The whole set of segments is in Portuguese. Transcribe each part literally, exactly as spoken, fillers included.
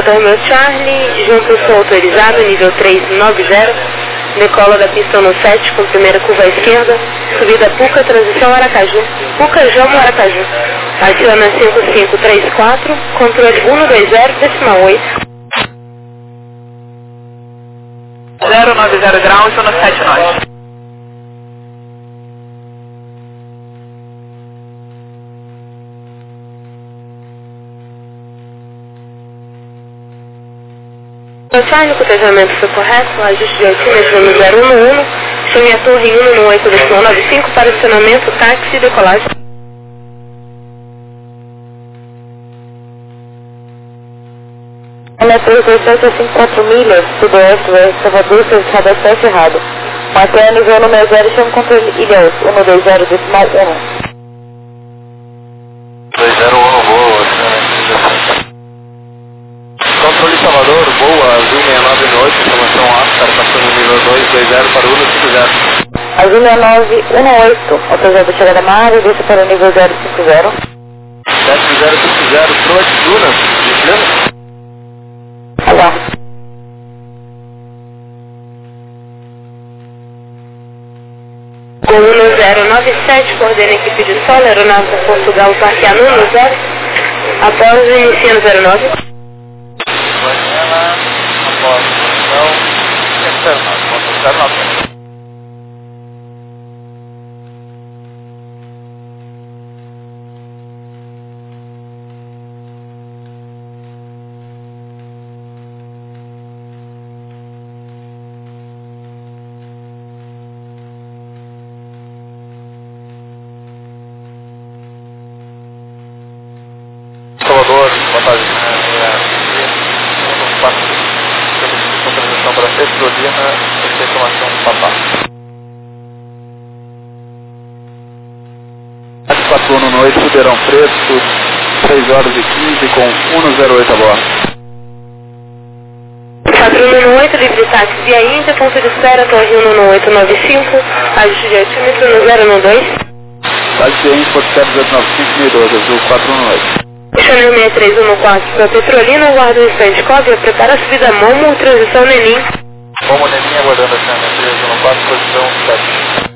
Romeo Charlie, junto sou autorizado, nível três nove zero, decola da pista no sete com primeira curva à esquerda, subida Puca, transição Aracaju, Puca, Jomo, Aracaju. Aciona cinco cinco três quatro, controle um dois zero, decimal oito. zero nove zero graus, um sete nove. O Charlie, o cotejamento foi correto, ajuste de altímetro no zero um um, chame a torre um no oito decimal nove cinco para acionamento, táxi e decolagem. Ela é três dois sete a cinco quatro milhas, sudoeste, oeste, Salvador, estrada sete errado. Mantém nível número zero, chama controle Ilhéus, um dois zero decimal um. dois zero um, boa, controle Salvador, boa, Azul seis nove oito, informação Oscar, passando nível dois dois zero para o um cinco zero. Azul seis nove um oito, autorizado a chegada na área, desce para o nível zero cinco zero. Desce zero cinco zero, Trote Dunas, de Aguardo. Com um zero nove sete, coordena a equipe de solo, aeronave da Portugal, Parque Anu, no zero, após inicia no zero nove. Manhã, após então, zero nove, zero nove. Salvador, boa tarde. Temos transição para Petrolina, essa informação do Papá. quatro um noite, Ribeirão Preto, três horas e quinze, com um zero oito a bordo. quatro um oito, livre táxi via Índia, ponto de espera, torre um oito nove cinco, ajuste de altímetro no zero um dois. Táxi via Índia, ponto zero zero nove cinco, mil doze, azul quatro um oito. Channel seis três um quatro para Petrolina, guarda o instante cópia, prepara a subida Momo, transição Nenim. Momo Nenim, aguardando a Channel seis três um quatro, posição sete.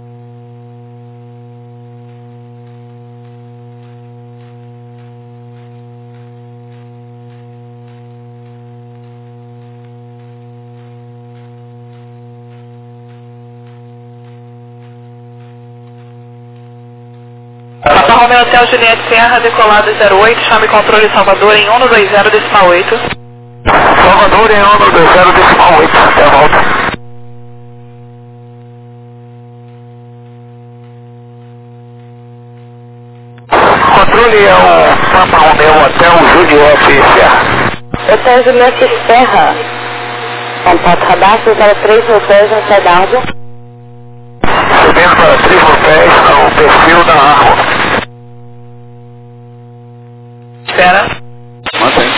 Papa Romeo Hotel Juliette Serra, decolado zero oito, chame controle Salvador em um dois zero decimal oito. Salvador em um dois zero decimal oito, até a volta. Controle é o Papa Romeo Hotel Juliette Serra. Hotel Juliette Serra, contato radar, para três mil pés no Cedardo. Subindo para três mil pés no perfil da Arro. Espera. Mantém.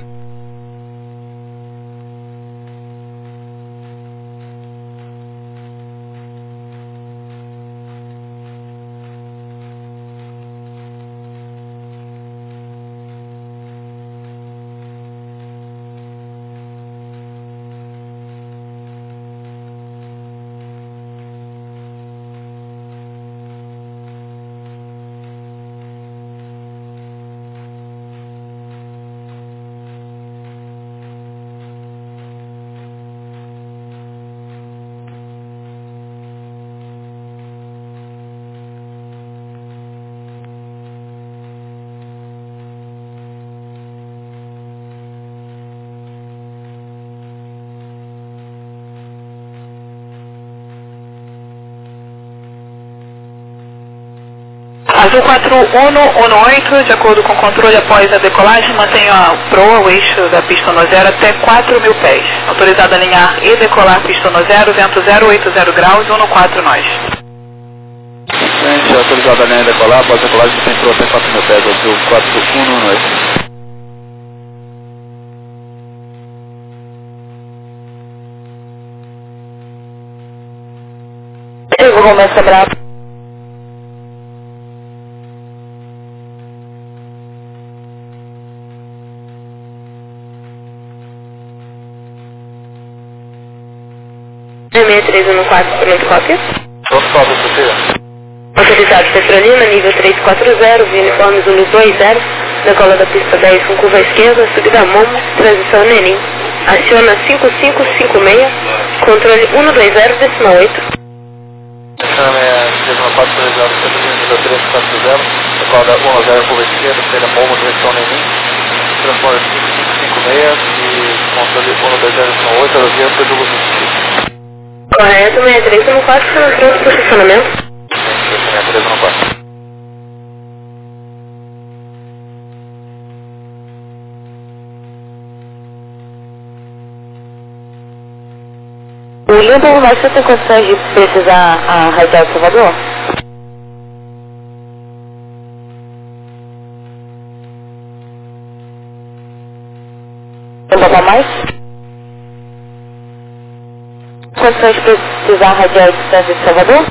Azul quatro um um oito, de acordo com o controle após a decolagem, mantenha a proa, o eixo da pista no zero até quatro mil pés. Autorizado a alinhar e decolar pista no zero, vento zero oito zero graus, um quatro nós. Gente, autorizado a alinhar e decolar, após a decolagem tem proa até quatro mil pés, azul quatro um um oito. Eu vou começar bravo. seis três um quatro, pronto, cópia. Pronto, cópia, possível. Autorizado Petrolina, nível três quatro zero, via uniforme Zulu dois zero, decola da pista dez com curva esquerda, subida Momo, transição Nenim. Aciona cinco cinco cinco seis, controle um dois zero, decimal oito. Chame três um quatro três zero, nível três quatro zero, decola da um zero, curva esquerda, subida Momo, transição Nenim. Transporte cinco cinco cinco seis e controle um dois zero, decimal oito, aerovia Zulu vinte e seis. Correto, seis três um quatro, pronto para o estacionamento. seis três um quatro. O Lincoln vai ser ter condições de precisar a radial de Salvador? Não dá mais? Condições de precisar a radial de distância de Salvador?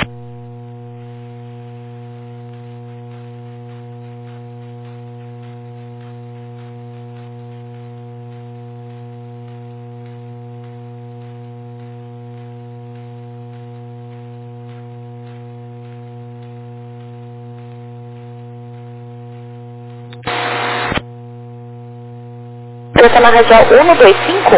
Você está na radial um dois cinco?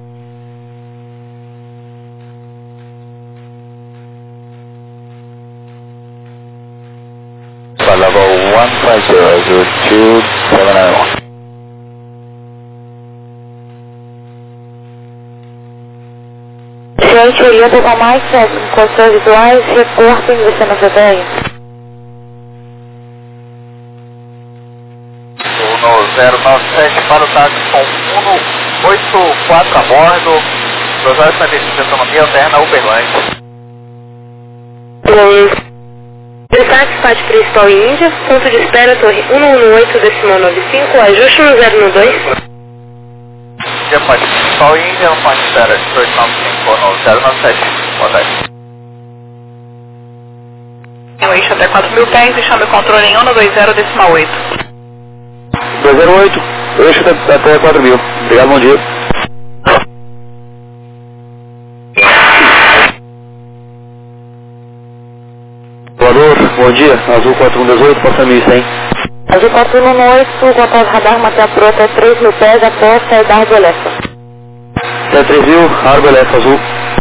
Level one five zero zero two seven nine one. Gente, o Lincoln com mais condições visuais, reportem você não C T I. zero nove sete para o táxi com um oito quatro a bordo, duas horas e quarenta e cinco de autonomia, alterna Uberlândia. O táxi parte principal em Índia, ponto de espera, torre um um oito, decimal nove cinco, ajuste no zero um dois. Índia parte principal em Índia, ponto de espera, dois nove cinco no zero nove sete, boa tarde. O eixo até quatro mil pés e chame o controle em um dois zero, decimal oito. dois zero oito, eixo até quatro mil. Obrigado, bom dia. Voador, bom dia. Azul quatro um um oito, passa mil e cem. Azul quatro um um oito, contato radar, matéria pro até três mil pés, após sair da Argolefa. Até três mil, Argolefa azul.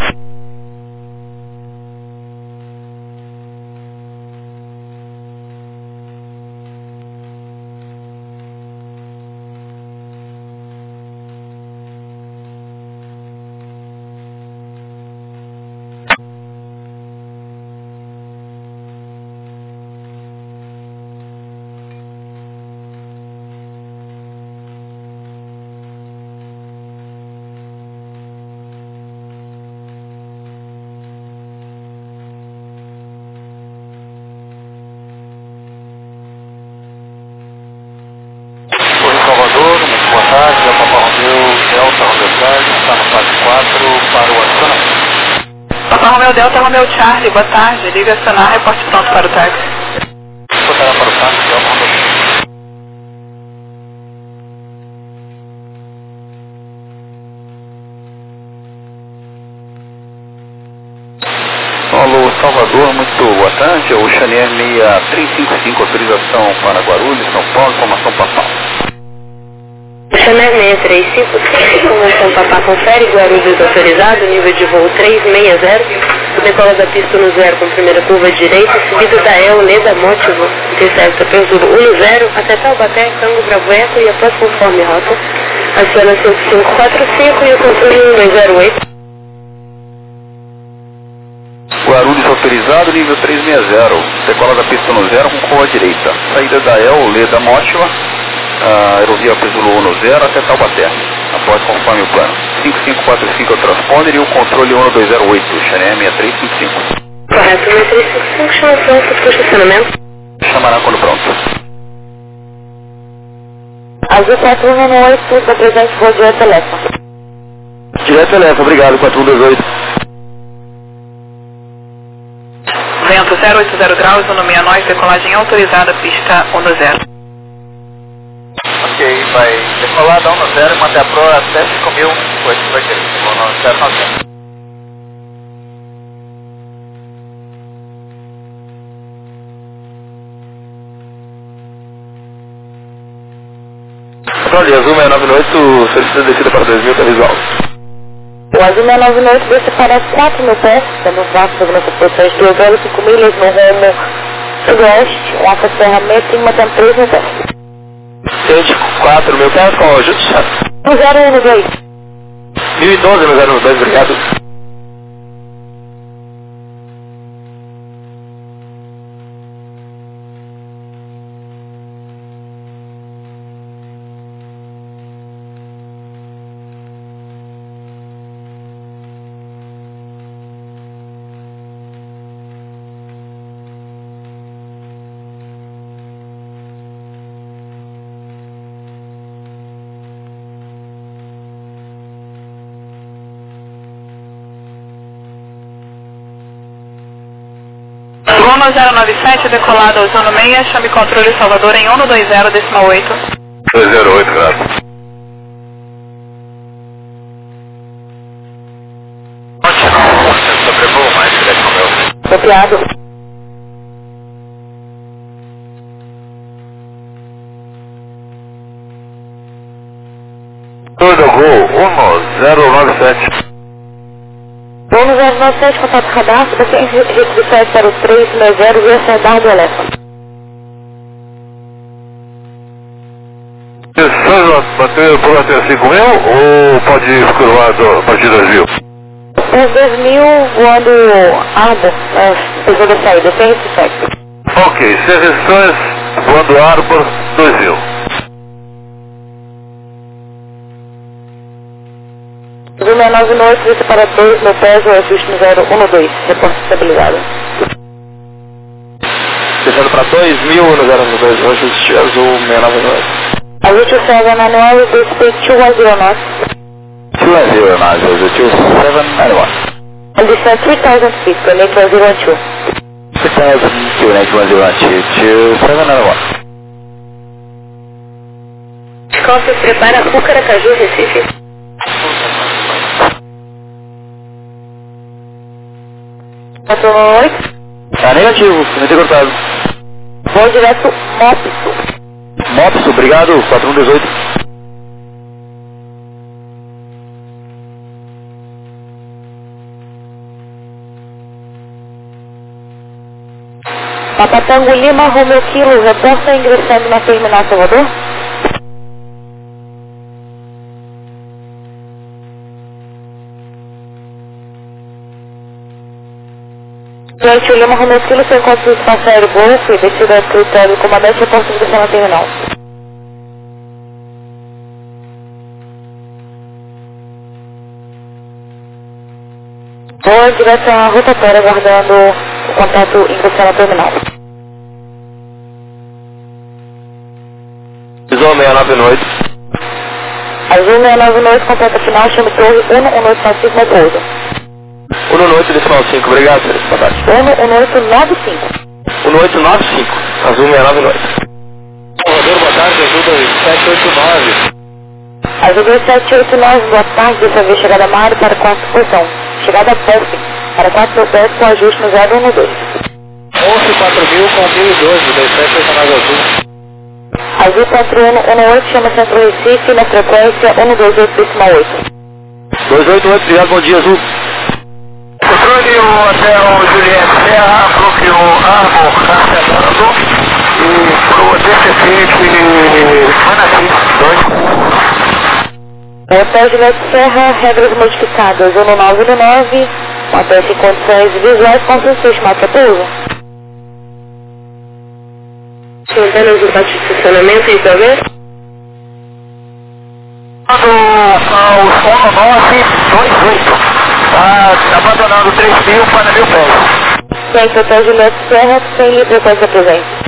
Salvador, muito boa tarde, é o Papa Romeu Delta Romeu Charlie, está no fase quatro para o acionamento. Papa Romeu Delta Romeu Charlie, boa tarde, liga acionar, reporte pronto para o táxi. Botará para o táxi, Delta Romeu. Alô, Salvador, muito boa tarde. O Xanier seis três cinco cinco, autorização para Guarulhos, São Paulo, informação Papá. Xané seis três cinco cinco, convenção Papá confere, Guarulhos autorizado, nível de voo três seis zero, decola da pista no zero com primeira curva direita, subida da El, Leda, Motivo, intercepta pelo Zulu um zero, até Taubaté, Tango Bravo Eco e após conforme rota, aciona cinco cinco quatro cinco e o controle um dois zero oito. Guarulhos autorizado, nível três seis zero, decola da pista no zero com curva direita, saída da El, Leda, Motiva, a aerovia Zulu um zero até Taubaté, após conforme o plano. cinco cinco quatro cinco é o transponder e o controle um dois zero oito, Xané seis três cinco cinco. Correto, seis três cinco cinco, chama pronto para o estacionamento. Chamará quando pronto. Azul quatro um um oito, da presente voo direto Elefa. Direto Elefa, obrigado, quatro um dois oito. Vento zero oito zero graus, nome a nós, decolagem autorizada, pista um zero. Ok, vai decolar da um zero e manter a proa até cinco mil, depois vai querer, vou no zero nove zero. Controle, Azul seis nove oito, solicita descida para dois mil, tá visual. O Azul seis nove oito desce para quatro mil pés, tendo os vasos sobre nossa posição de duas horas e cinco milhas no rumo sudoeste, um alfa serra seis cinco, mantendo três mil pés. cento e quatro mil pés, qual o ajuste? No zero um dois. mil e doze no zero um dois, obrigado. Bruno zero nove sete, decolado ao Zona seis, chame controle Salvador em um dois zero, decimal oito. dois zero oito, graças. Sobrevoo mais direto ao meu. Copiado. Tudo gol, um zero nove sete. Bruno zero nove sete, contato radar, você restrições para o três seis zero e a saudade do Elefant. Vocês bateram por até cinco mil ou pode ir curvado a partir das mil? Os dois mil voando Arbor, depois da saída, sem restrições. Ok, sem restrições, voando Arbor, dois mil. Azul seis nove oito, desce para dois mil pés, o ajuste no zero um dois, reporte estabilizado. Descendo para dois mil no zero um dois, ajuste Azul seis nove oito. Ajuste o sete nove nove, desce dois um zero nove. dois zero nove, Azul sete nove one. And descend three thousand feet, connect one zero one two. three thousand, connect one zero one two to seven nine one. Scorpius prepara Puca, Aracaju, Recife. quatro um oito. Tá negativo, não tem cortado. Voo direto Mopso. Mopso, obrigado, quatro um um oito. Papatango Lima, Romeu Kilo, reporta ingressando na terminal Salvador. Durante o Lima, Romeu Kilo, seu encontro do espaço aéreo Golfo e descida ao escritório do comandante, reporta ingressando na terminal. Voa direto à rotatória, aguardando o contato ingressando na terminal. Azul seis nove oito. Azul seis nove oito, contato final, chame torre um um oito nove cinco, meu pouso. um um oito, decimal cinco, obrigado, senhor. Boa tarde. um um oito nove cinco. um oito nove cinco, Azul seis nove oito. Salvador, boa tarde, Azul dois sete oito nove. Azul dois sete oito nove, boa tarde, dessa vez chegada a Mário para quarta posição. Chegada a Puffin, para quatro mil pés com ajuste no zero um dois. onze quatro mil com mil e doze, dois sete oito nove Azul. Azul quatro um um oito, chama Centro Recife, na frequência um dois oito decimal oito. dois oito oito, obrigado, bom dia, Azul. Controle o hotel Juliette Serra, bloqueou Arbor, cancelando, e pro D C C, Fanacim, dois. O Hotel Juliette Serra, regras modificadas, um nove nove, hotel em condições visuais, com seu estimado para pouso. Mantendo o pátio de estacionamento em progresso. Quando o um nove dois oito, está abandonando três mil para mil pés. Centro Hotel Juliette Serra, sem livre coisa presente.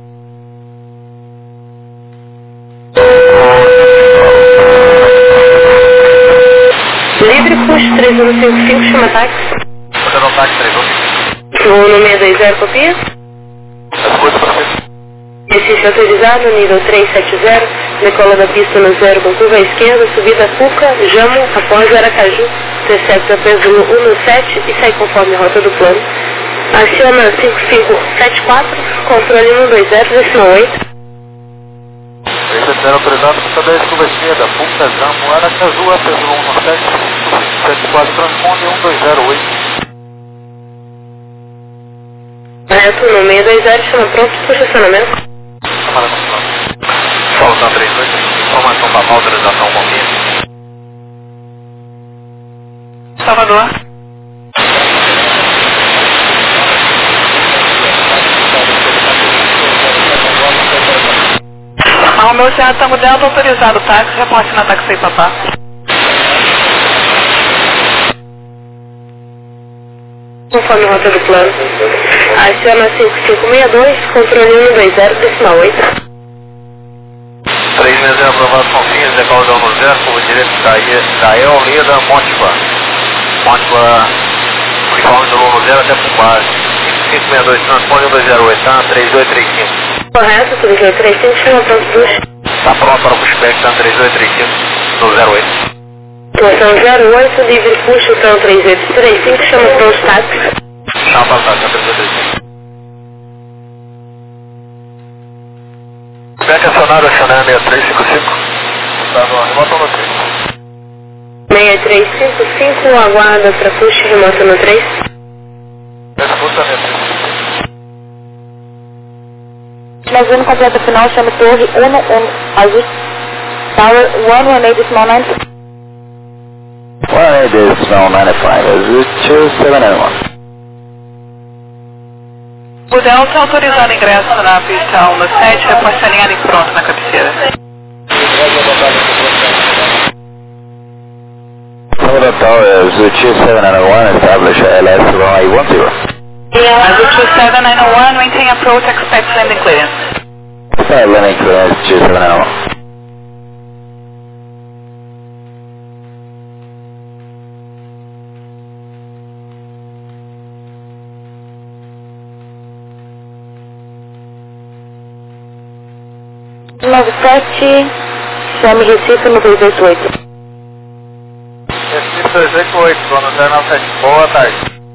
Livre, custo três um cinco cinco, chama táxi. Você não táxi três um? Voo no seis dois zero, copia. As coisas para você. Recife autorizado, nível três sete zero, decola da pista no zero com curva à esquerda, subida Puca, Jamo, após Aracaju, recepta peso no um sete e sai conforme a rota do plano. Aciona cinco cinco sete quatro, controle um dois zero, decimal oito. zero autorizado, pista dez, curva esquerda, Puca Jamo, Aracaju, Apesulu um sete cinco sete quatro, transponde um dois zero oito. Correto, no meio dois zero, chama pronto para estacionamento. Chamada no plano. Falta três dois, informação para a autorização um pouquinho. Salvador. O meu Serra Tango Delta autorizado, táxi, reporte na táxi papá. Conforme a rota do plano. Aciona cinco cinco seis dois, controle um dois zero, decimal oito. três seis zero aprovado com fins, decola da um zero, curva direita, Gael, Leda, Mótiva. Mótiva, uniforme do um zero até por base. cinco seis dois, transpone um dois zero oito, tá? três dois três cinco. Correto, tudo que é três cinco, chama pronto push. Está pronto para o pushback, tá? três dois três cinco, no zero oito. Situação zero oito, livre push, então três oito três cinco, chama pronto táxi. Chama para o táxi, três dois três cinco. Pushback acionário, acionário seis três cinco cinco. Está no remoto no três. seis três cinco cinco, aguarda para push, remoto no três. Escuta, né? Finalização completa final, chame torre um um, ajuste tower um um oito decimal nove. one eight decimal nine five, ajuste two seven nine one. O Delta autorizado ingresso na pista um sete, reporte alinhado e pronto na cabeceira. Salvador Tower, ajuste two seven nine one, establish L S runway one zero. Azul two seven nine one, maintain approach, expect landing clearance. Start landing clearance two seven nine one. nove sete, chame Recife no dois oito oito. Recife dois oito oito, zona zero nove sete. Boa tarde.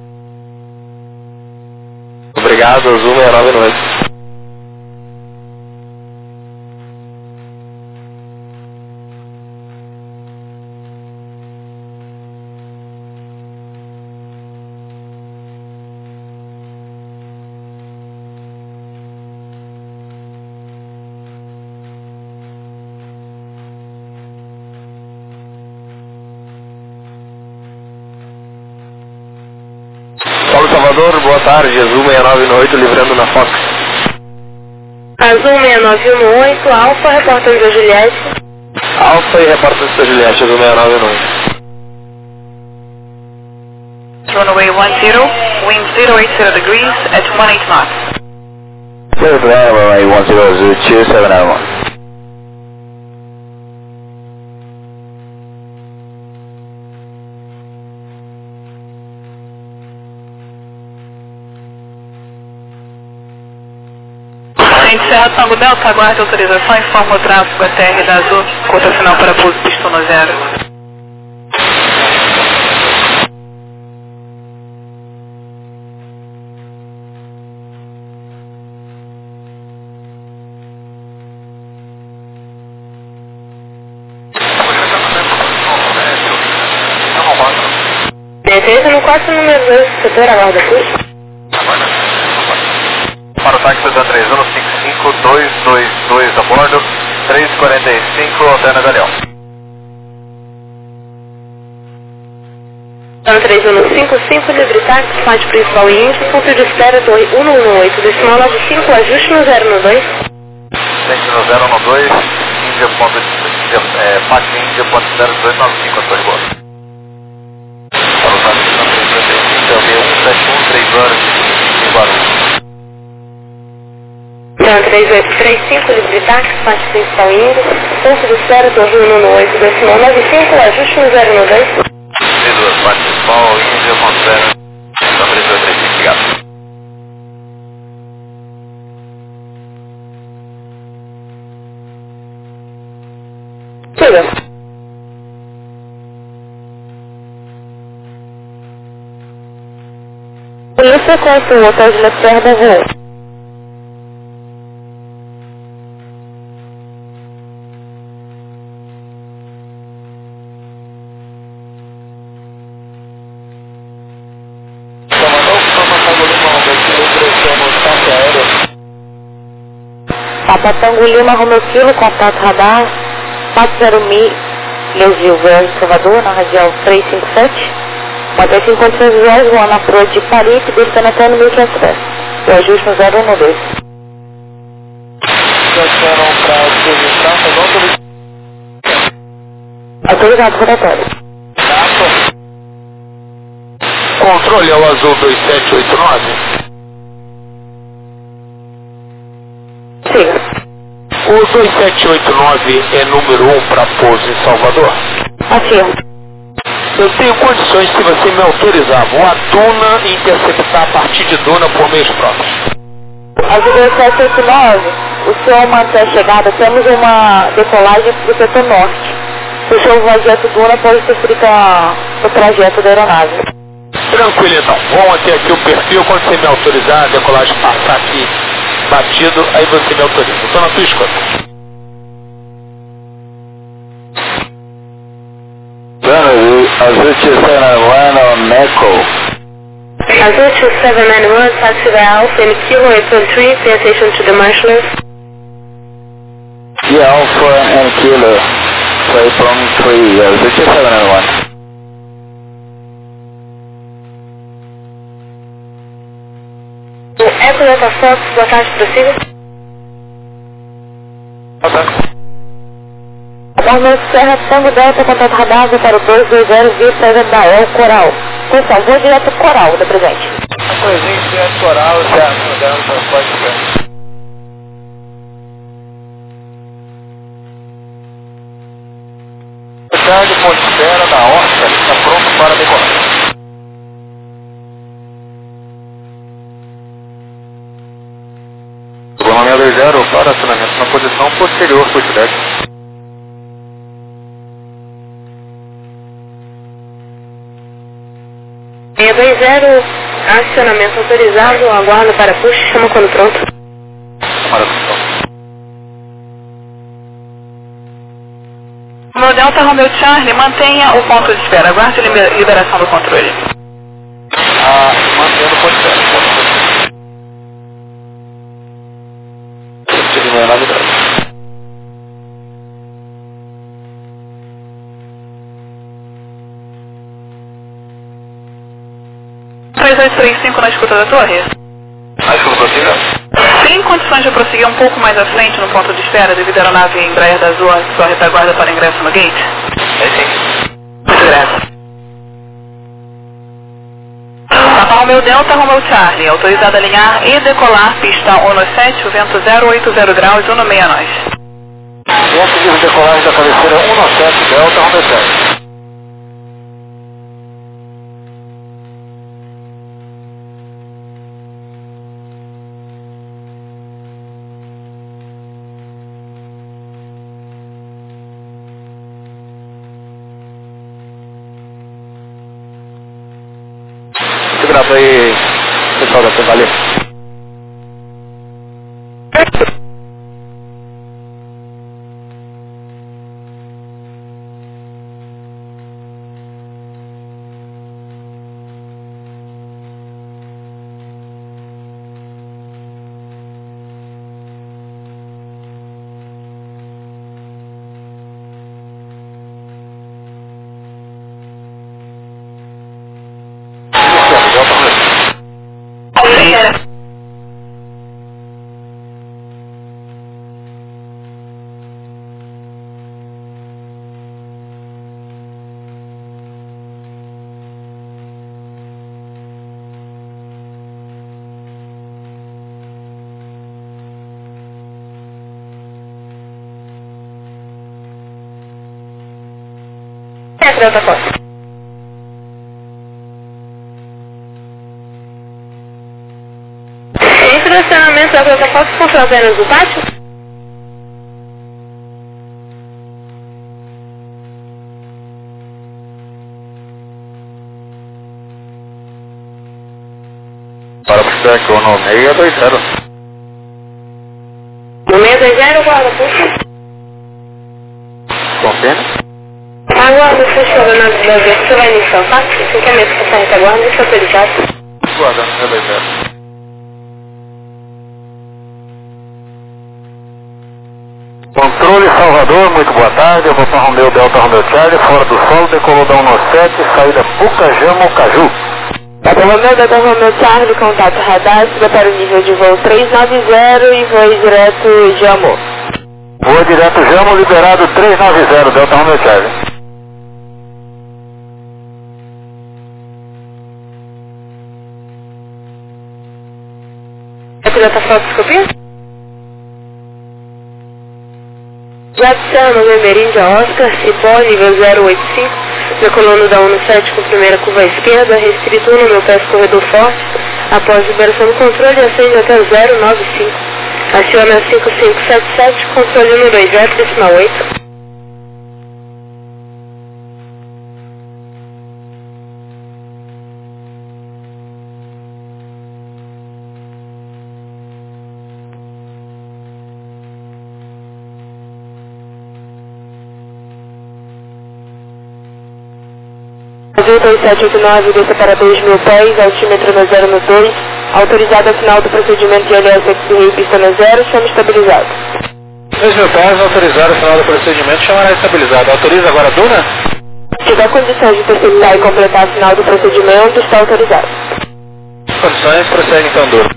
Obrigado, Azul seis nove nove. Paulo Salvador, boa tarde, Azul seis nove oito, livrando na Fox. Azul seis nove um oito, Alfa, reportando a Juliette. Alfa e reportando a Juliette, Azul seis nove oito. Runway one zero, wind zero eight zero degrees at one eight knots. Clear to land, runway one zero, Azul two seven nine one. Gente, Serra Tango Delta, aguarde autorização, informa o tráfego A T R da Azul, conta final para pouso pista no zero. treze no quatro, número dois, setor, aguarda push. Para o táxi da três um cinco cinco dois dois dois a bordo, três quarenta e cinco, alterna Galeão. Então três um cinco cinco, livre táxi, faixa principal e índice, ponto de espera, torre um um oito, decimal nove cinco, ajuste no zero no dois. Sente no zero no dois, Índia, ponto de é, faixa Índia, ponto zero dois nove cinco, a torre boa. Para o táxi da três um cinco, é o B um sete um, três horas em Guarulhos. Então três oito três cinco, livre táxi, faixa principal e índice, ponto de espera, torre um um oito, decimal nove cinco, ajuste no zero no dois. três duas, faixa principal, Índia, ponto zero, então três dois três cinco, obrigado. Siga. Polícia com o hotel de Lacerda voo. Papa Tango Lima, Romeu Kilo, contato radar quatro zero milhas de Uber, Salvador, na região trezentos e cinquenta e sete. Mantém cinco condições visuais, voando na proa de Paripe, descendo até no mil quinhentos pés. O ajuste no zero um dois. Desceram para a posição, tá autorizado. Autorizado, rotatório. Controle ao azul dois sete oito nove. Siga. O dois sete oito nove é número um para pouso em Salvador. Afirmo. Eu tenho condições, se você me autorizar, voar Duna e interceptar a partir de Duna por meios próprios. Azul dois sete oito nove, o senhor mantém a chegada, temos uma decolagem para o setor norte. O senhor vai direto Duna, pode interferir com o trajeto da aeronave. Tranquilo então, vamos manter aqui o perfil, quando você me autorizar, a decolagem passar aqui batido, aí você me autoriza. Estou na tua escuta. Azul two seven one on Echo. Azul two seven nine one, taxi Alpha and Kilo eight one three, pay attention to the marshals. Yeah, Alpha and Kilo, eight one three, Azul two seven nine one. O Eco Delta Fox, boa tarde, prossiga. Boa tarde. Orlando Serra, Tango Delta, contato radar, para o dois dois zero, vista da El Coral. Atenção, vou direto pro Coral, da presente. Presente direto coral, certo, dando transporte de Tarde, ponto de espera da Horta, está pronto para decolar. Colônia dois zero para acionamento na posição posterior por deck. seis dois zero, acionamento autorizado, aguardo para push, chama quando pronto. Para a posição. No Delta Romeo Charlie, mantenha o ponto de espera. Aguarde a liberação do controle. Ah, mantendo o ponto de espera. Tive uma novidade. três oito três cinco na escuta da torre. Acho que eu consigo. Tem condições de prosseguir um pouco mais à frente no ponto de espera devido à aeronave Embraer da Azul, sua retaguarda para ingresso no gate? É sim. Muito graças. Papa Romeo Delta, Romeo Charlie, autorizado a alinhar e decolar pista um no sete, vento zero oito zero graus, um no meia nós. Vento de decolagem da cabeceira um no sete, Delta, Romeo sete. Grava aí, pessoal da Valeu. É, Delta Fox. Entre o acionamento da Delta Fox com fronteiras do pátio? Para o feedback, o no seis dois zero. No seis dois zero, guarda, puxa. Confirme. Aguarda, fechou, na vez que você vai iniciar, tá? Esse encaminhamento que está retaguarda, deixa eu autorizar. Guardando seis dois zero. Controle Salvador, muito boa tarde. Alfa Romeo Delta Romeo Charlie, fora do solo, decolou da um sete, saída Pucajamo, Caju. Alfa Romeo Delta Romeo Charlie, contato radar, suba para o nível de voo trezentos e noventa e voe direto Jamo. Voa direto Jamo, liberado trezentos e noventa, Delta Romeo Charlie. Pilota fotoscopia? Jadson, Emeríndia Oscar, Cipó, nível zero oito cinco, decolando da um sete com primeira curva à esquerda, restrito um no meu pé corredor forte, após liberação do controle, acende até zero nove cinco. Aciona cinco cinco sete sete, controle um dois zero, decimal oito. dois sete oito nove, desça para dois mil pés, altímetro no zero no dois, autorizado ao final do procedimento de L S X D I, pista no zero, chama estabilizado. dois mil pés, autorizado ao final do procedimento, chamará estabilizado. Autoriza agora a Duna? Se tiver condições de terceirizar e completar a final do procedimento, está autorizado. Condições, prossegue então, Duna.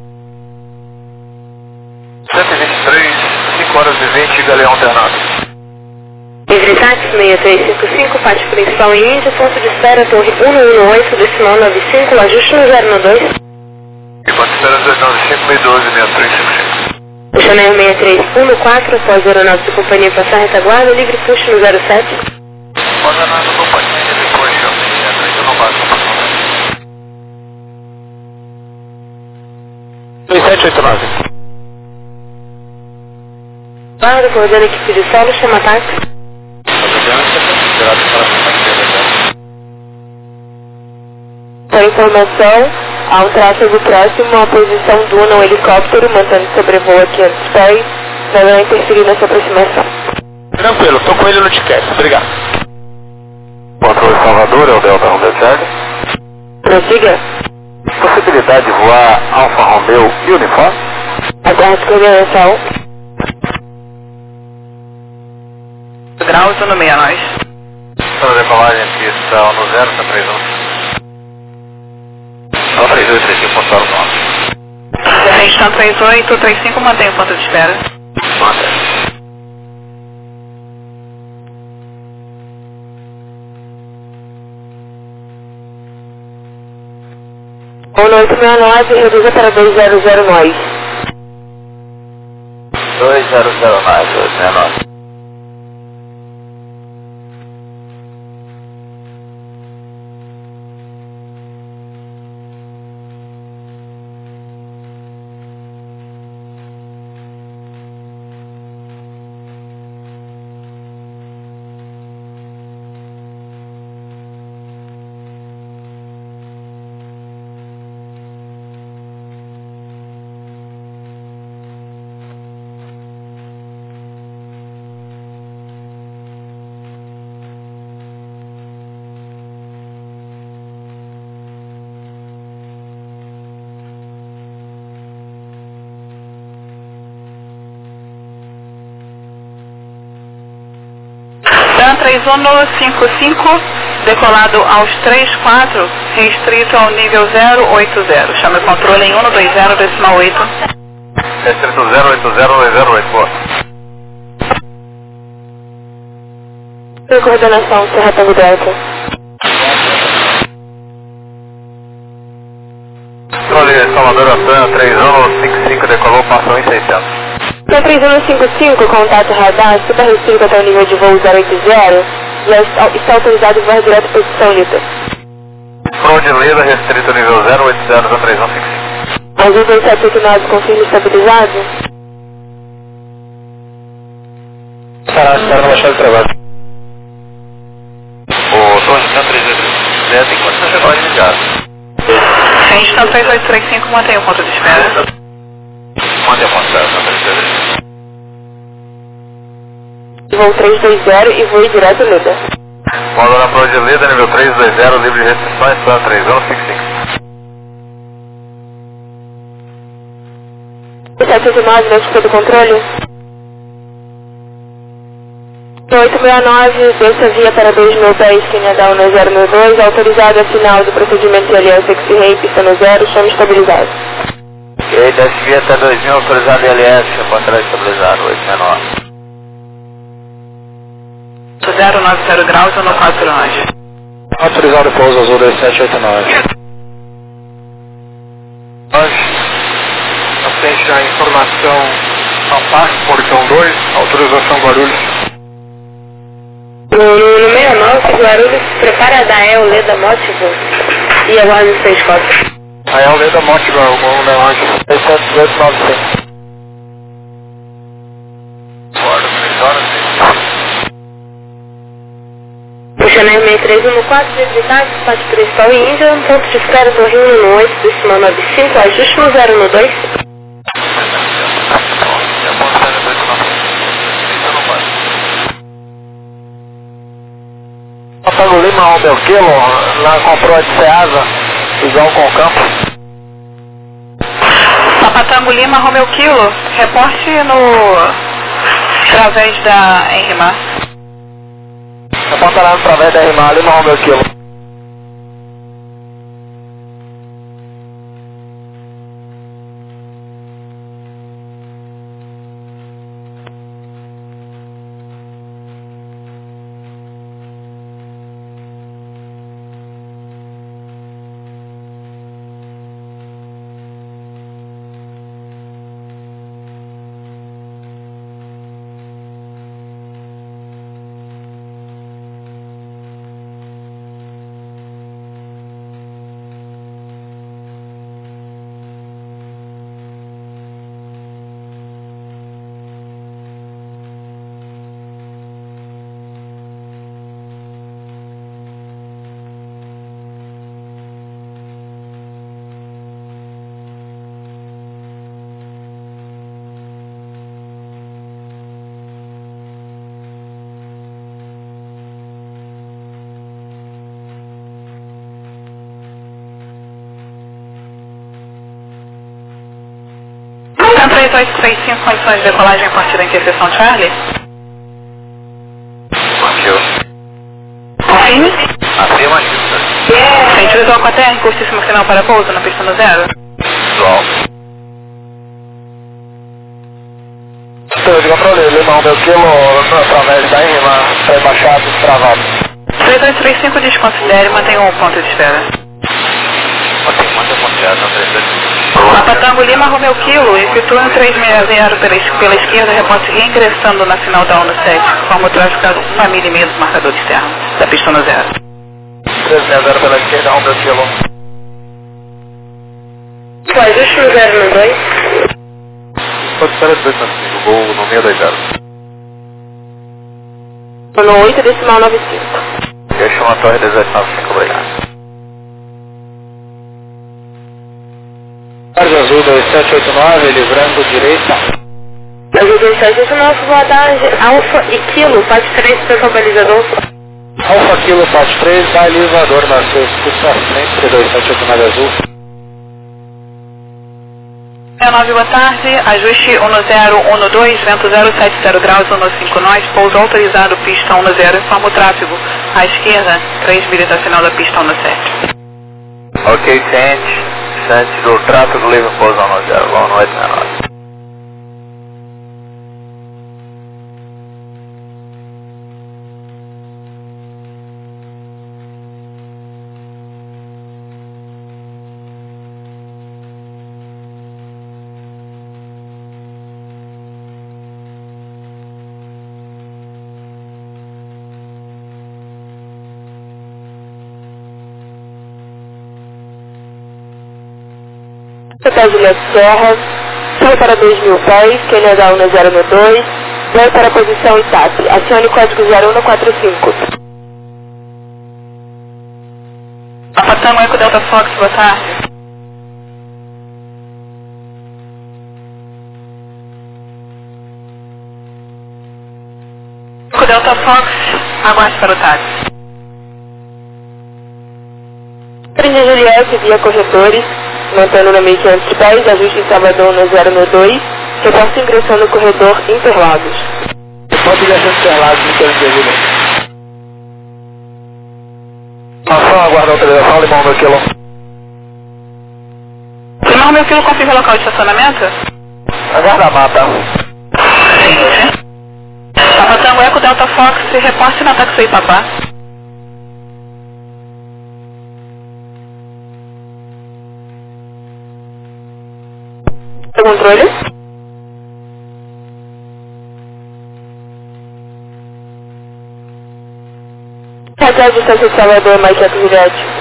cento e vinte e três, cinco horas e vinte, Galeão alternado. Livre táxi seis três cinco cinco, pátio principal em Índia, ponto de espera, torre um um oito, decimal nove cinco, ajuste no zero no dois. E ponto de espera dois nove cinco, seis um dois, seis três cinco cinco. Chanel seis três um quatro, após a aeronave de companhia passar retaguarda, livre push no zero sete. Pode andar no companhia, depois eu não bato com dois sete oito nove. Guarda, coordenando a equipe de solo, chama táxi. Para informação, há um tráfego próximo à posição Duna, um helicóptero, mantendo sobrevoo a quinhentos pés, não interferir nessa aproximação. Tranquilo, estou com ele no ticket. Obrigado. Controle Salvador, é o Delta Romeo Charlie. Prossiga. Possibilidade de voar Alfa Romeo e uniforme? Aguarde coordenação. Graus no meia nós. Para decolagem, pista no zero, está três um. Só três dois, três cinco, pontuaram o nome. A gente está três oito, três cinco, mantém o ponto de espera. Mantém. um oito seis nove, reduza para dois zero zero nós. dois zero zero mais, dois seis nove. três um cinco cinco, decolado aos três quatro, restrito ao nível zero oito zero. Chama o controle em um dois zero, decimal oito. Restrito zero oito zero dois zero oito, boa. Sua coordenação, Serra Tango Delta. Controle Salvador Antônio, três um cinco cinco, decolou, passa um seiscentos. Na três um cinco cinco, contato radar, super restrito até o nível de voo zero oito zero, já está, está autorizado voar direto posição Lita. Fraude Leda, restrito nível zero oito zero, três um cinco cinco. Azul dois sete oito nove, confirme estabilizado. Será, espera não baixar de trabalho. O Torre Cento três oito três, tem condição de voz ligado. A gente está três oito três cinco, mantém o ponto de espera. Mande a ponta, Cento três oito três. Voo três dois zero e voe direto Lida. Módulo na prova de Leda, nível três dois zero, livre de restrições, plano três um cinco cinco. sete oito nove, notificou do controle. oito seis nove, desça via para dois mil pés, Kenya Down no zero mil dois, autorizado a final do procedimento de aliança X-Ray, pista no zero, chama estabilizado. E aí, desce via até dois mil, autorizado em L S, controle estabilizado, oito seis nove. zero nove zero graus, um quatro nove. Autorizado pouso azul dois sete oito nove. Na frente a informação Ampax, portão dois, autorização Guarulhos. No, no, no sessenta e nove, Guarulhos, prepara a Dael, Leda Motivo e aguarde os seis quatro. Dael, Leda Motivo, o bom Leonte, seis sete oito nove cinco. Guarda, três horas, Puxando R seis três um quatro, visitar, parte principal em Índia, ponto de espera do Rio no oito, decimal nove cinco, ajuste no zero no dois. Patango Lima, Romeu Kilo, lá comprou de Ceasa, igual com o campo. Papatango Lima, Romeu Kilo, reporte no... através da Henrimar. Reportará através da Henrimar, Lima, Romeu Kilo. três oito três cinco, condições de decolagem a partir da interseção Charlie. Partiu. Confirme. Afirmativo. Sentido visual com a terra, curtíssimo final para pouso na pista no zero. Visual. Estou de controle, Lima, Romeu Kilo, através da Henrimar, pré-baixado, travado. três oito três cinco, desconsidere, mantenha um ponto de espera. Ok, manda ponteado na três oito cinco. Papatango Lima, Romeu Kilo, efetua três seis zero pela, pela esquerda, reposte reingressando na final da ONU sete, forma o tráfego uma milha e meia do marcador externo, da pista no zero. três seis zero pela esquerda, Romeu Kilo. O ajuste no zero no dois. Pode esperar dois cinco, vou no seis dois zero. No oito, decimal nove cinco. Deixa uma torre dezoito nove cinco, obrigado. Tarde azul dois sete oito nove, livrando direita. Azul dois sete oito nove, boa tarde. Alfa e Kilo, parte três, pessoal balizador. Alfa Kilo, parte três, balizador na sua escuta, frente, dois sete oito nove azul. nove, boa tarde, ajuste um zero um dois, vento zero sete zero graus, um cinco nós, pouso autorizado, pista um zero, informa o tráfego, à esquerda, três milhas da final da pista um sete. Ok, ciente, ciente do tráfego livre pouso um zero, vão no oito seis nove. Hotel Juliette Serra, sai para dois mil pés, Kenya Down no zero dois, vai para a posição Itap, acione código zero um quatro cinco. Papatango Eco Delta Fox, boa tarde. Eco Delta Fox, aguarde para o táxi. Trinde Juliette via corretores, mantendo na mil e quinhentos pés, ajuste em Salvador no zero dois, reposta ingressando no corredor Interlagos. Pode ir achando Interlagos, não quero entender. Ação, aguarda a autorização, Limão meu quilo. Limão meu quilo, confirma o local de estacionamento? Aguarda a mata. Sim. Papa Tango Eco Delta Fox, reporte na Taxi Papá. Seu controle? Hotel Distância de Salvador, Mike Eco Juliette.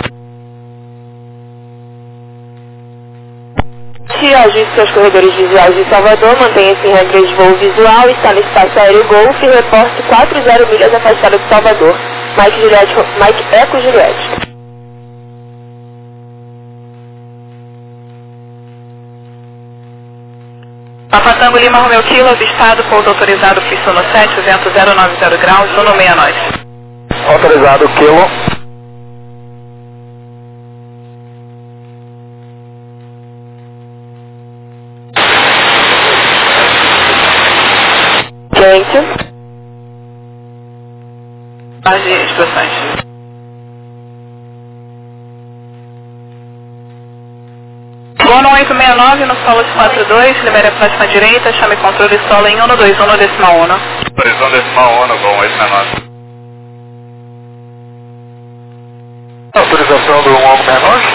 Se ajuste seus corredores visuais de Salvador, mantenha-se em regra de voo visual, está no espaço aéreo Golf e reporte quatro zero milhas afastada de Salvador. Mike, Juliette, Mike Eco Juliette. Papa Tango Lima Romeu Kilo, avistado, pouso autorizado, pista no sete, vento zero nove zero graus, sono seis nove. Autorizado, quilo. Gente. Base de expressões. Gono oito seis nove, no solo quatro dois, libere a próxima direita, chame controle solo em um dois um decimal um. dois um decimal um, Gono oito seis nove. Autorização do um seis nove.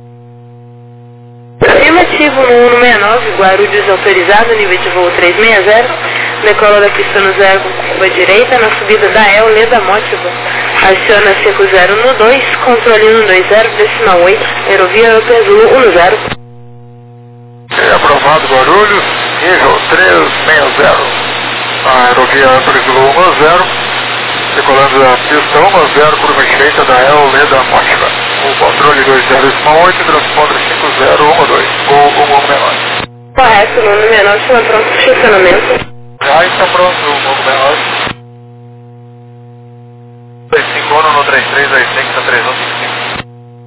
Afirmativo no um seis nove, Guarulhos autorizado, nível de voo trezentos e sessenta. Decola da pista no zero com curva direita, na subida da El, Leda Mótiva. Aciona cinco zero no dois, controle um dois zero, decimal oito, Aerovia Europeia Zulu um zero. É aprovado, Guarulhos, nível trezentos e sessenta. A Aerovia Europeia Zulu um zero, decolando da pista um zero, curva direita da El, Leda Mótiva. O controle dois zero decimal oito, transponder cinco zero um dois, voo um seis nove. Correto, no seis nove, está pronto para o estacionamento. Já está pronto, o um seis nove. dois cinco um no três três dois cinco três um cinco cinco.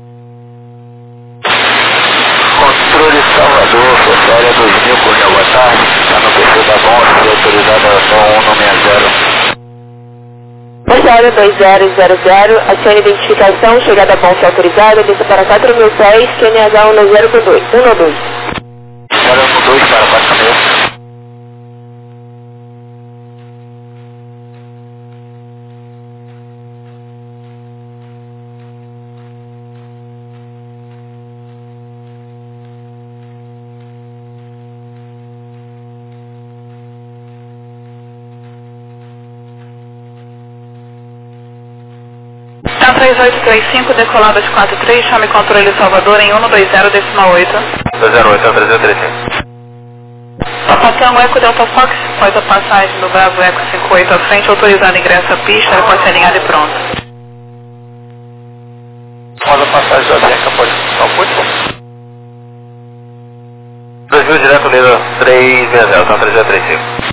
Controle Salvador, Forçária dois mil, Correio, boa tarde. Está no P C da Bonça, autorizada a ação um não seis zero. Forçária dois zero zero zero, acione identificação, chegada Bonça autorizada, desça para quatro mil pés, Q N H um zero dois. um dois. zero um dois para quatro mil. três oito três cinco, decolada de quatro três, chame controle Salvador em um dois zero decimal oito. dois zero oito, três zero três cinco. Papa Tango Eco Delta Fox, após a passagem do Bravo Eco cinco oito à frente, autorizado ingresso à pista, ele pode ser alinhado e pronto. Após a passagem da Bianca, pode dar o put? dois mil direto, Leda três seis zero, tá três zero três cinco.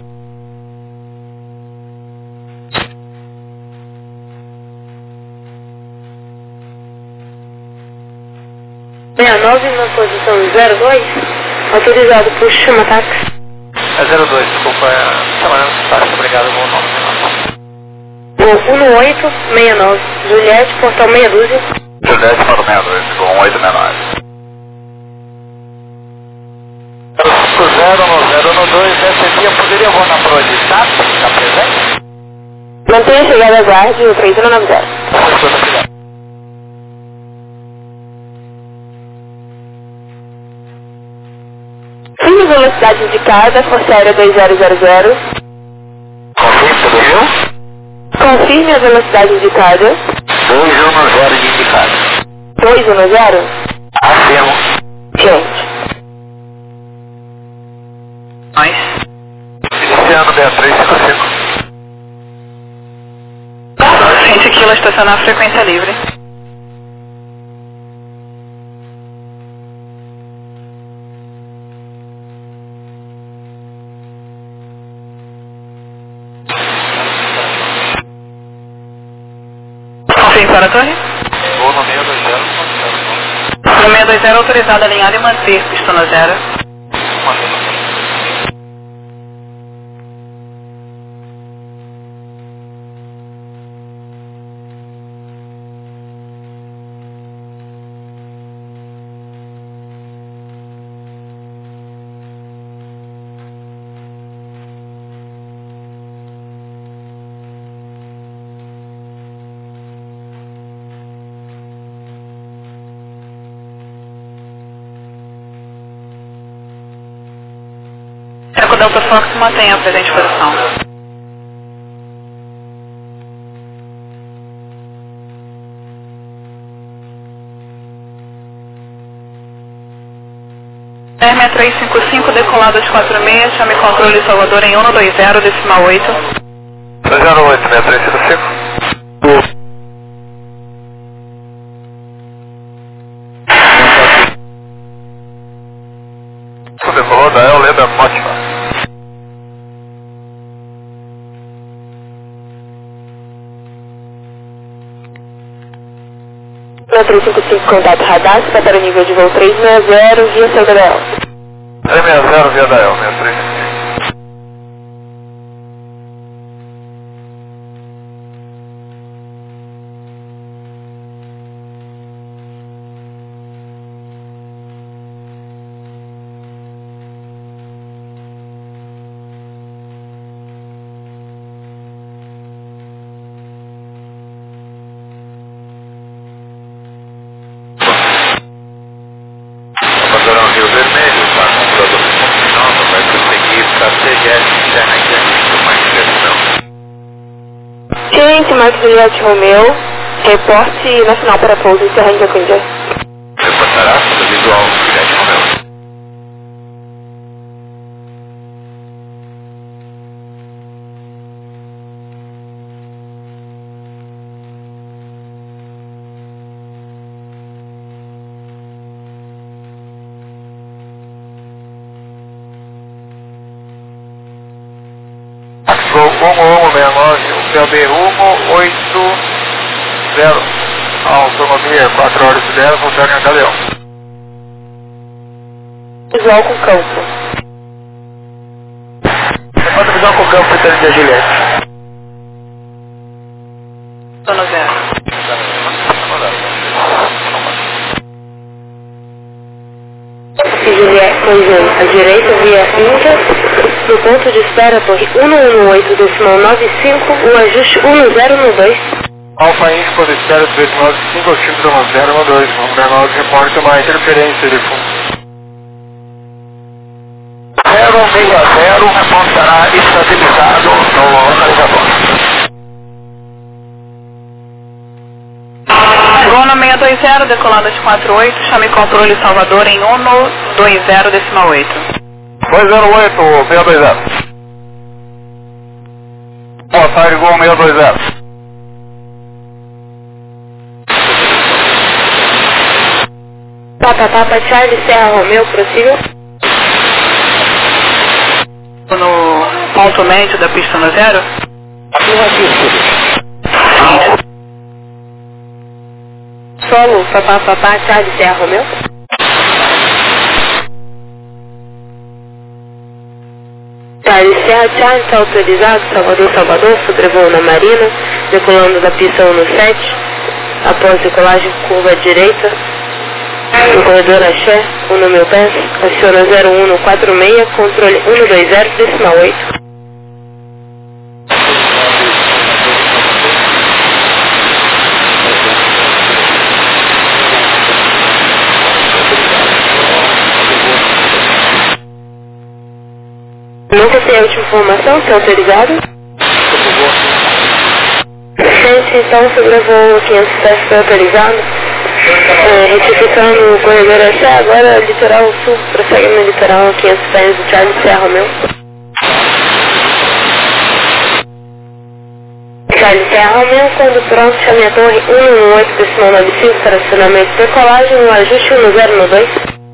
seis nove na posição zero dois, autorizado por chama táxi. É zero dois, desculpa, é chamando táxi, obrigado, bom nome. Voo um oito seis nove, Juliette, portão meia dúzia. Juliette para o seis dois, um oito seis nove. cinco zero no zero no dois, essa via poderia voar na prova de S A P, está presente? Mantenha a chegada aguarde o três um nove zero. Firme velocidade indicada, Força Aérea dois zero zero zero. Confirme, tudo viu? Confirme a velocidade indicada. dois um zero indicado. dois um zero? Afirmo. Gente. Nós. Iniciando B três cinco cinco. cem quilos, estacionar frequência livre. Confirme para a torre. Vou no seis dois zero. No seis dois zero, autorizado a alinhar e manter pista no zero. Eco Delta Fox, mantenha a presente posição. R seis três cinco cinco, decolado às quatro e meia, chame controle Salvador em um dois zero, decimal oito. dois zero oito, seis três cinco cinco. Decolou da El Leda Motiva. três cinco cinco, contato radar, está para o nível de voo três seis zero, via seu D L. três seis zero via da El, seis três cinco cinco. Rio Vermelho, tá com o produto de nova, vai prosseguir para C G S interna e grande mais direção. Ciente, Mike Juliette Romeu, reporte nacional para pouso em Serra Indicundia. Reportará do visual Juliette Romeu. Gol um um seis nove, o P B um oito zero, autonomia quatro horas e dez, voltando em Galeão. Visual com campo. Repórter visual com campo, Fitante de Juliette. Sono zero. Juliette, pois à direita via Índia. No ponto de espera, torre um um oito, decimal nove cinco, o ajuste um zero um dois. Alfa Inc, ponto de espera três nove cinco, altimetro um zero um dois, vamos dar nove, reporta uma interferência de fundo. zero seis zero, reportará estabilizado no localizador. Gona seis dois zero, decolado às quatro e oito, chame controle Salvador em um dois zero, decimal oito. dois zero oito, seis dois zero. Boa tarde, Gol seis dois zero. Papa Papa Charlie, Serra Romeu, prossiga. No ponto médio da pista no zero? Solo, Papa Papa Charlie, Serra Romeu. Charlie Serra, Charlie está autorizado, Salvador, Salvador, sobrevoo na Marina, decolando da pista um sete, após decolagem curva à direita, no corredor Axé, um no meu pé, aciona zero um quatro seis, controle um dois zero, decimal oito. Nunca tem a última informação, se é autorizado? Gente, então sobrevoo quinhentos e sete foi autorizado. É, retificando o corredor Axé, agora litoral sul, prossegue no litoral quinhentos pés do Charlie Serra Romeu. Charlie Serra Romeu, quando pronto, chame a torre um um oito, decimal nove cinco para acionamento de decolagem, no ajuste um zero um dois.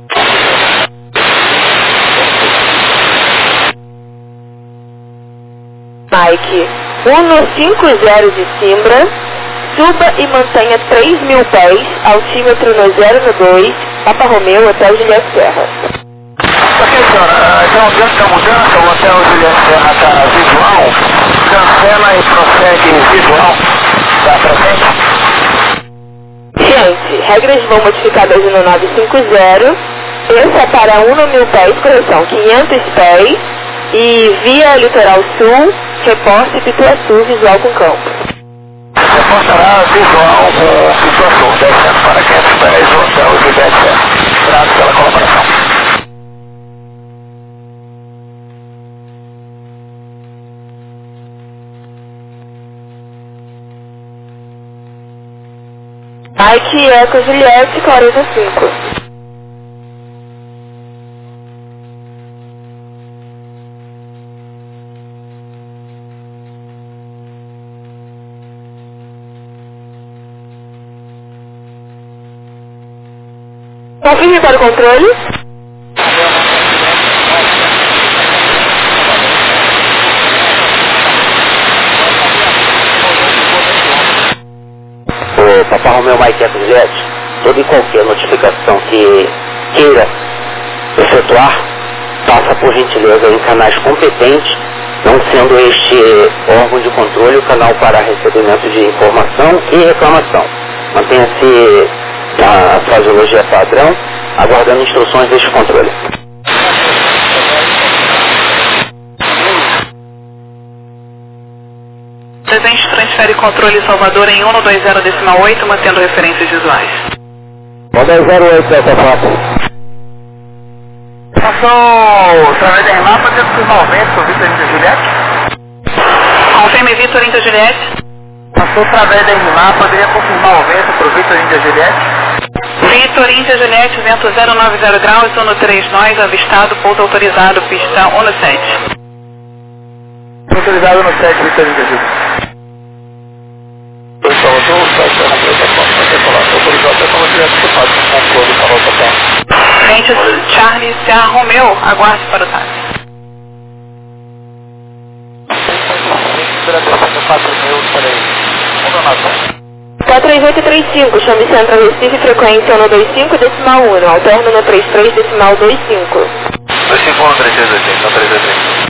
Mike, um cinco zero de Simbra, suba e mantenha três mil pés, altímetro no zero dois, Papa Romeu, Hotel Juliette Serra. Ok, senhora, então diante da mudança, o Hotel Juliette Serra está visual, cancela e prossegue visual, está presente? Gente, regras vão modificadas no nove cinco zero, desça para um mil pés, correção, quinhentos pés, e via litoral sul, reporte Pituaçu, visual com campo. Reportará visual com Pituaçu, descendo para quinhentos pés, o Hotel Juliette Serra. Graças pela colaboração. Mike Eco Juliette quarenta e cinco. Confirme para o controle. O Papai Romeu Mike Eco Juliette, toda e qualquer notificação que queira efetuar, passa por gentileza em canais competentes, não sendo este órgão de controle o canal para recebimento de informação e reclamação. Mantenha-se na fraseologia padrão, aguardando instruções deste controle. Presente transfere controle Salvador em um dois zero decimal oito, mantendo referências visuais. um dois zero oito, essa foto. Passou através da Irmã, fazendo finalmente com o Vitor Índia Juliette. Confirme Vitor Índia Juliette. Passou através da Irmã, poderia confirmar o vento para o Vitor Índia Juliette. Vitor Índia Juliette, vento zero nove zero graus, um três nós, avistado, pouso autorizado, pista um sete. Autorizado no sete, Vitor Índia Juliette. Salvador, o site da Romeu está pronto para decolar. Autorizado até como direto que faz com o controle do canal total. Frente Charlie Serra Romeu, aguarde para o táxi. quatro mil, peraí. Vamos lá, quatro três oito três cinco, chame Centro Recife, frequência um dois cinco, decimal um, alterno no trinta e três, decimal vinte e cinco. dois cinco um, três três dois cinco, três dois três.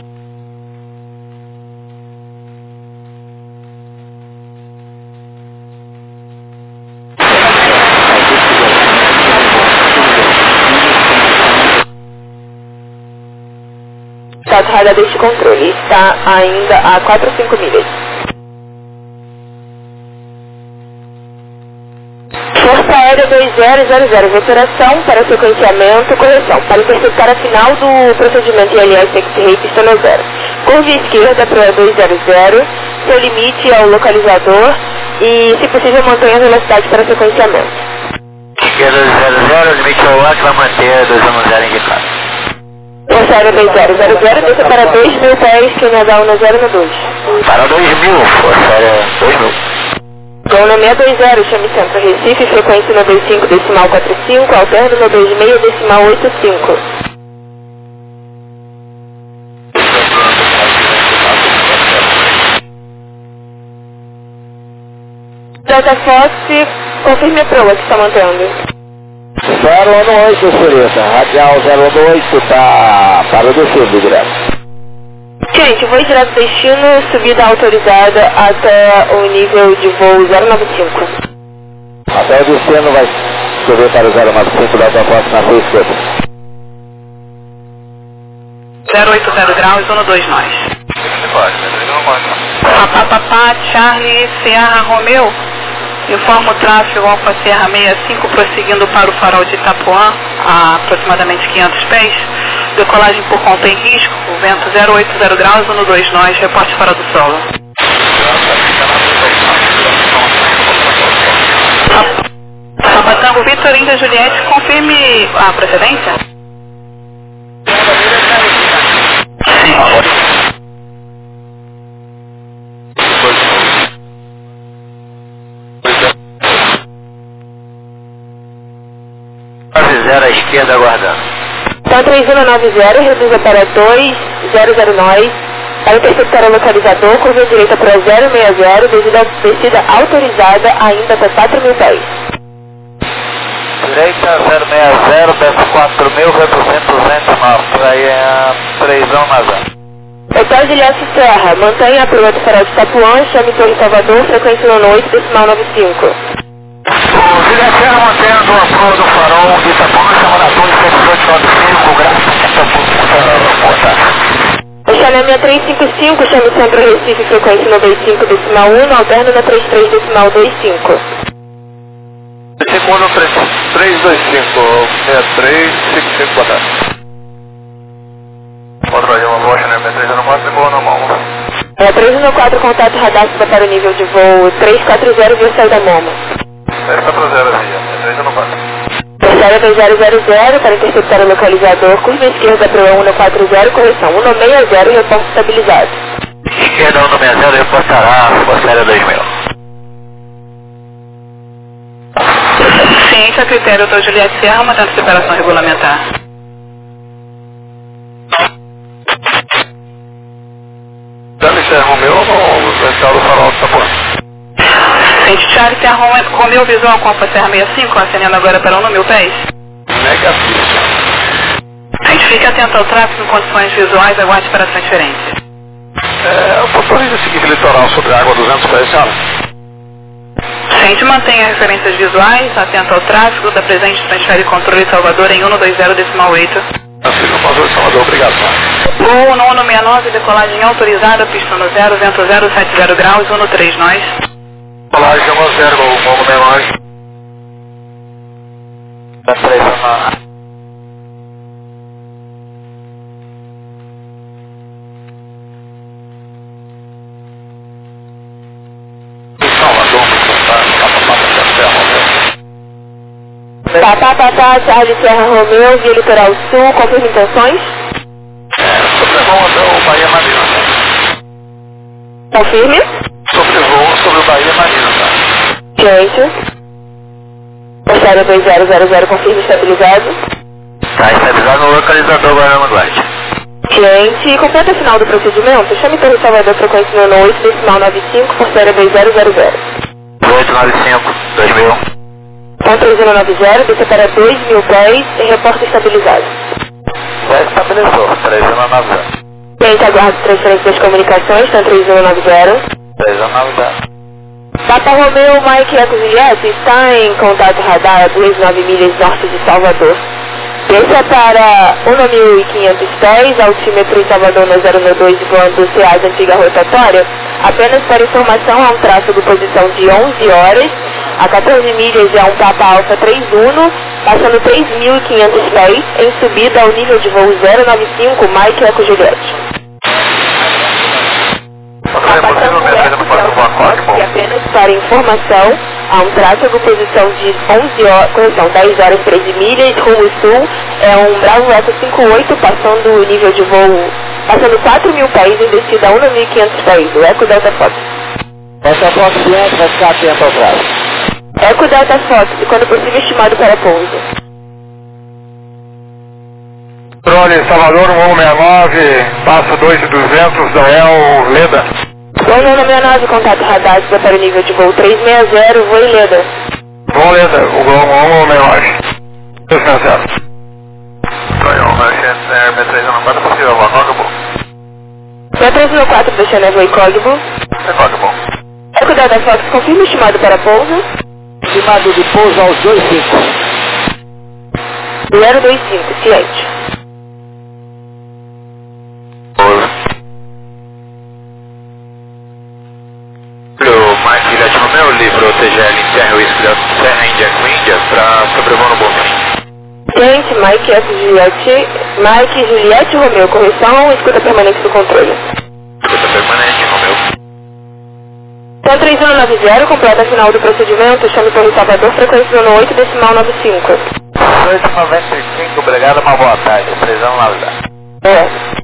Status radar deste controle está ainda a quatro a cinco milhas. Força Aérea dois zero zero zero de operação para sequenciamento, correção, para interceptar a final do procedimento I L S X-Ray pista no zero. Curva esquerda para dois zero zero, seu limite ao localizador e, se possível, mantenha a velocidade para sequenciamento. Esquerda dois zero zero, limite ao ar que vai manter dois um zero indicado. Força Aérea dois zero zero zero, desça para dois mil pés, que N H um no zero no dois. Para dois mil, Força Aérea dois mil. Gol no seiscentos e vinte, chame Centro Recife, frequência no dois cinco, decimal quatro cinco, alterno no dois seis, decimal oito cinco. Delta Fox, confirme a proa que está mantendo. zero um oito, senhorita. Radial zero um oito, está para o destino direto. Gente, voo direto destino, subida autorizada até o nível de voo zero nove cinco. Até o destino vai subir para o zero nove cinco da Fox na sua esquerda. zero oito zero graus, um dois nós. Papapá, Charlie Serra Romeu. Informa o tráfego Alfa Serra sessenta e cinco, prosseguindo para o farol de Itapuã, a aproximadamente quinhentos pés. Decolagem por conta em risco, vento zero oito zero graus, um dois nós, reporte fora do solo. Sabatango Vitor Índia Juliette, confirme a procedência? Sim. Zero à esquerda aguardando. Então três um nove zero, reduza para dois zero zero nós, para interceptar o localizador, curva direita para zero seis zero, devido à descida autorizada ainda até quatro mil pés. Direita zero seis zero, desce quatro mil, representa duzentos norte, aí é três um na zero. Hotel Juliette Serra, mantenha a proa do farol de Itapuã, chame Torre Salvador, frequência um oito, decimal noventa e cinco. O Juliette Serra mantendo a proa do farol de Itapuã, chamando a torre sete oito nove cinco, graças a O Xalé três cinco cinco, chame Centro Recife, frequência noventa e cinco, decimal um, alterno na trinta e três, decimal vinte e cinco. Segundo três dois cinco, sessenta e três, cinquenta e cinco, boa tarde. Controle uma boa, né? três um quatro, boa normal. É, três um quatro, contato radar para o nível de voo três quatro zero, via saída Momo. dez quatro zero via, três não vai. Terceira dois zero zero zero para interceptar o localizador, curva esquerda para o um quatro zero, correção um seis zero, reporte estabilizado. Esquerda um seis zero, reportará Forcélia dois mil. Ciência a critério do Juliette Serra, mantendo separação regulamentar. Charlie Serra Romeu ou central do farol de Sapor? Ciente Charlie Serra Romeu, Visual Compa Serra sessenta e cinco, acendendo agora para um no mil pés. Negativo. A gente fica atento ao tráfego em condições visuais, aguarde para a transferência. É, o motorista seguinte litoral sobre a água duzentos pés, senhora? A gente mantém as referências visuais, atento ao tráfego, da presente transfere controle Salvador em cento e vinte decimal oito. Transferido controle Salvador, obrigado, senhora. O nono sessenta e nove, decolagem autorizada, pista no zero, vento zero sete zero graus, um três nós. Decolagem um zero, o voo menor. Transferência na... Papá, papá, Charlie Serra Romeu, via Litoral Sul, confirma intenções? É, sobrevoo até o Bahia Marina. Confirme. Sobrevoo sobre o Bahia Marina, tá? Gente. Terceira dois zero zero zero, confirma estabilizado. Tá estabilizado no localizador Guarama Duarte. Gente, completa o final do procedimento. Chame Torre Salvador, frequência no oito, decimal nove cinco, terceira dois zero zero zero. oito nove cinco, dois mil. Ponto três zero nove zero, desce para dois mil pés e reporte estabilizado. Já estabilizou, três zero nove zero. Gente, aguardo transferência das comunicações, está três zero nove zero. três zero nove zero. Papa Romeu, Mike Eco Juliette está em contato radar a duas nove milhas norte de Salvador. Desça para um mil e quinhentos pés, altímetro em Salvador no zero nove dois, voando C A S antiga rotatória. Apenas para informação, há um tráfego posição de onze horas, a quatorze milhas é um Papa Alfa três Uno, passando três mil e quinhentos pés, em subida ao nível de voo zero nove cinco, Mike Eco Juliette. E apenas para informação, há um tráfego posição de onze horas, correção, dez horas, treze milhas, rumo sul, é um Bravo Eco cinquenta e oito, passando o nível de voo, passando quatro mil pés em descida a um mil e quinhentos pés, o Eco Delta Fox. Delta Fox diante, vai ficar atento ao tráfego. Eco Delta Fox, quando possível estimado para pouso. Controle Salvador, um sessenta e nove, passo dois mil e duzentos, Dael Leda. dois mil e sessenta e nove, contato radar, para o nível de voo trezentos e sessenta, voo em Leda. Voo Leda, o voo um sessenta e nove. trezentos e sessenta. Sonho, Merchant Air B três um quatro, possível, voo Cogbo. B três um quatro, deixando a voo Cogbo. É Cogbo. Eco Delta Fox, confirma estimado para pouso. Estimado de pouso aos dois cinco. zero dois cinco, ciente. O Mike Juliette Romeu, livro T G L Interno Whisky Serra Índia com Índia para sobrevoo no Bonfim. Gente, Mike Eco Juliette, Mike Juliette Romeu, correção, escuta permanente do controle. Escuta permanente, Romeu. Então três zero nove zero, completa a final do procedimento, chame Torre Salvador, frequência no oito, decimal nove cinco. oito noventa e cinco, obrigado, uma boa tarde, três zero nove zero. É.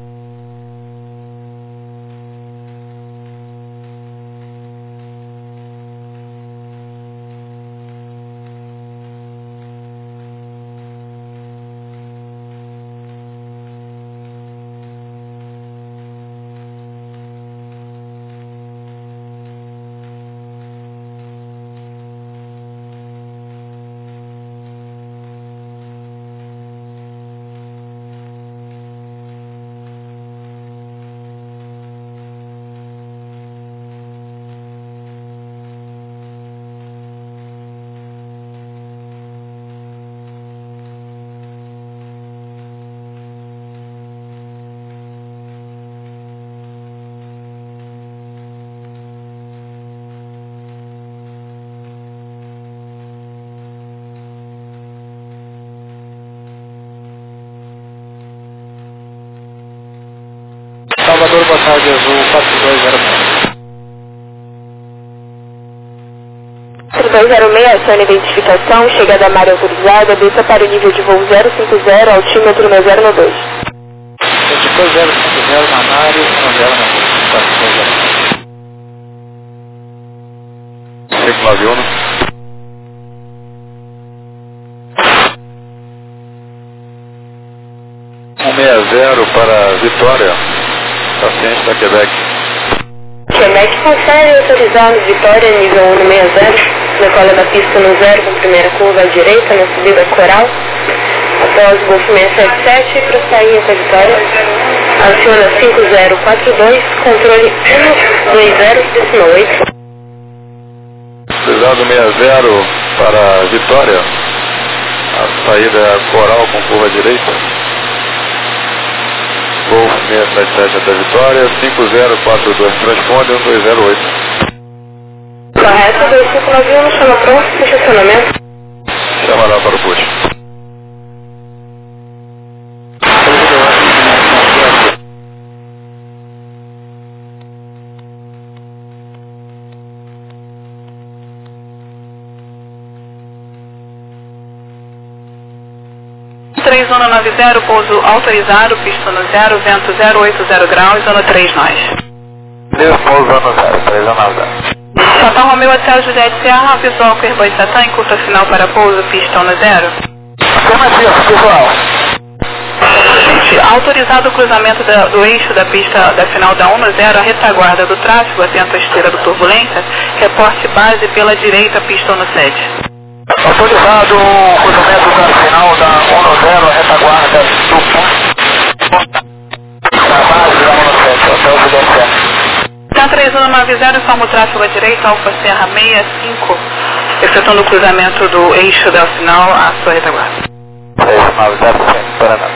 Salvador, boa tarde, azul quatro dois zero. dois zero seis, acione identificação, chegada à área autorizada, desça para o nível de voo zero cinco zero, altímetro nove zero nove dois. Depois zero cinco zero na Mário, nove zero nove dois. Ciclo avião. um seis zero para Vitória, paciente da Quebec. Quebec confere autorizado Vitória, nível um seis zero, decola da pista no zero com primeira curva à direita, na subida Coral, após Golf seis sete sete, prossegue até Vitória, aciona cinco zero quatro dois, controle um dois zero, destino oito. Autorizado seis zero para Vitória, a saída é Coral com curva à direita. Golf seis sete sete até Vitória, cinco zero quatro dois transponde, um dois zero oito. Correto, dois cinco nove um, chama pronto, para estacionamento. Chama lá para o push. três um nove zero, pouso autorizado, pista no zero, vento zero oito zero graus, zona três nós. Deus, pouso no zero, três um nove zero. Papa Romeu Hotel Juliette Serra, visual com Airbus Satã em curta final para pouso, pista no zero. Afirmativo, visual. Gente, autorizado o cruzamento da, do eixo da pista da final da um no zero, a retaguarda do tráfego, atento à esteira do turbulência, reporte base pela direita, pista no sete. Autorizado o cruzamento da final da um no zero, a retaguarda do ponto da base da um no sete, Hotel Juliette Serra. Tá três um nove zero, informa o tráfego à direita, Alfa Serra sessenta e cinco, efetuando o cruzamento do eixo da final à sua retaguarda. três um nove zero, Paraná.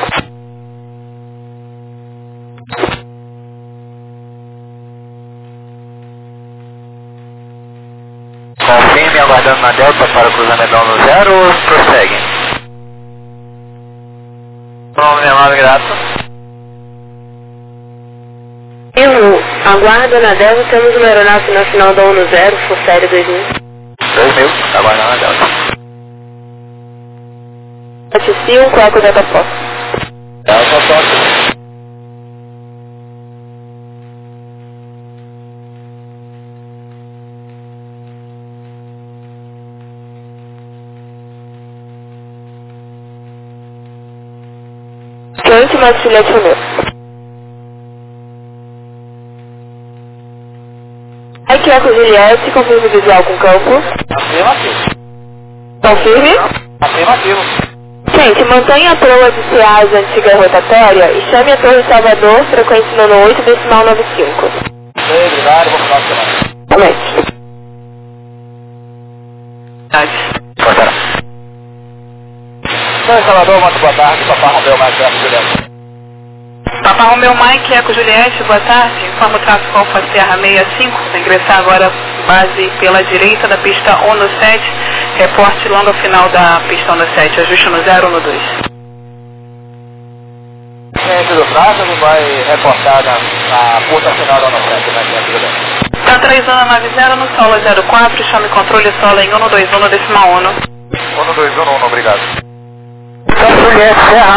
Confirme aguardando na Delta para o cruzamento da um no zero, prossegue. Nome amado, grato. Erro, aguarda na Delta, temos uma aeronave na final da um no zero, for série dois mil. dois mil, aguardando na Delta. sete cinco, Eco Delta Fox. Delta Fox. Quente, mais Juliette Romeu. Aqui é com Juliette, confirme visual com campo. Afirmativo. Confirme. Afirmativo. Gente, mantenha a proa de C A S antiga rotatória e chame a Torre Salvador, frequência nono oito, decimal nove cinco. Ok, obrigado, bom final de semana. Aumente. Cortará. São Salvador, muito boa tarde, Papa Romeu, mais perto, Juliette. Papa Romeu Mike, Eco Juliette, boa tarde. Informa o tráfego Alfa Serra sessenta e cinco, vai ingressar agora base pela direita da pista um no sete, reporte longa final da pista um no sete, ajuste no zero um no dois. Gente do tráfego vai reportar na, na curta final da um no sete, na frente do Delta. Tá três um nove zero no solo zero quatro, chame controle solo em um no dois um no decimal um. um no dois um no um, obrigado. Então, Juliette Serra,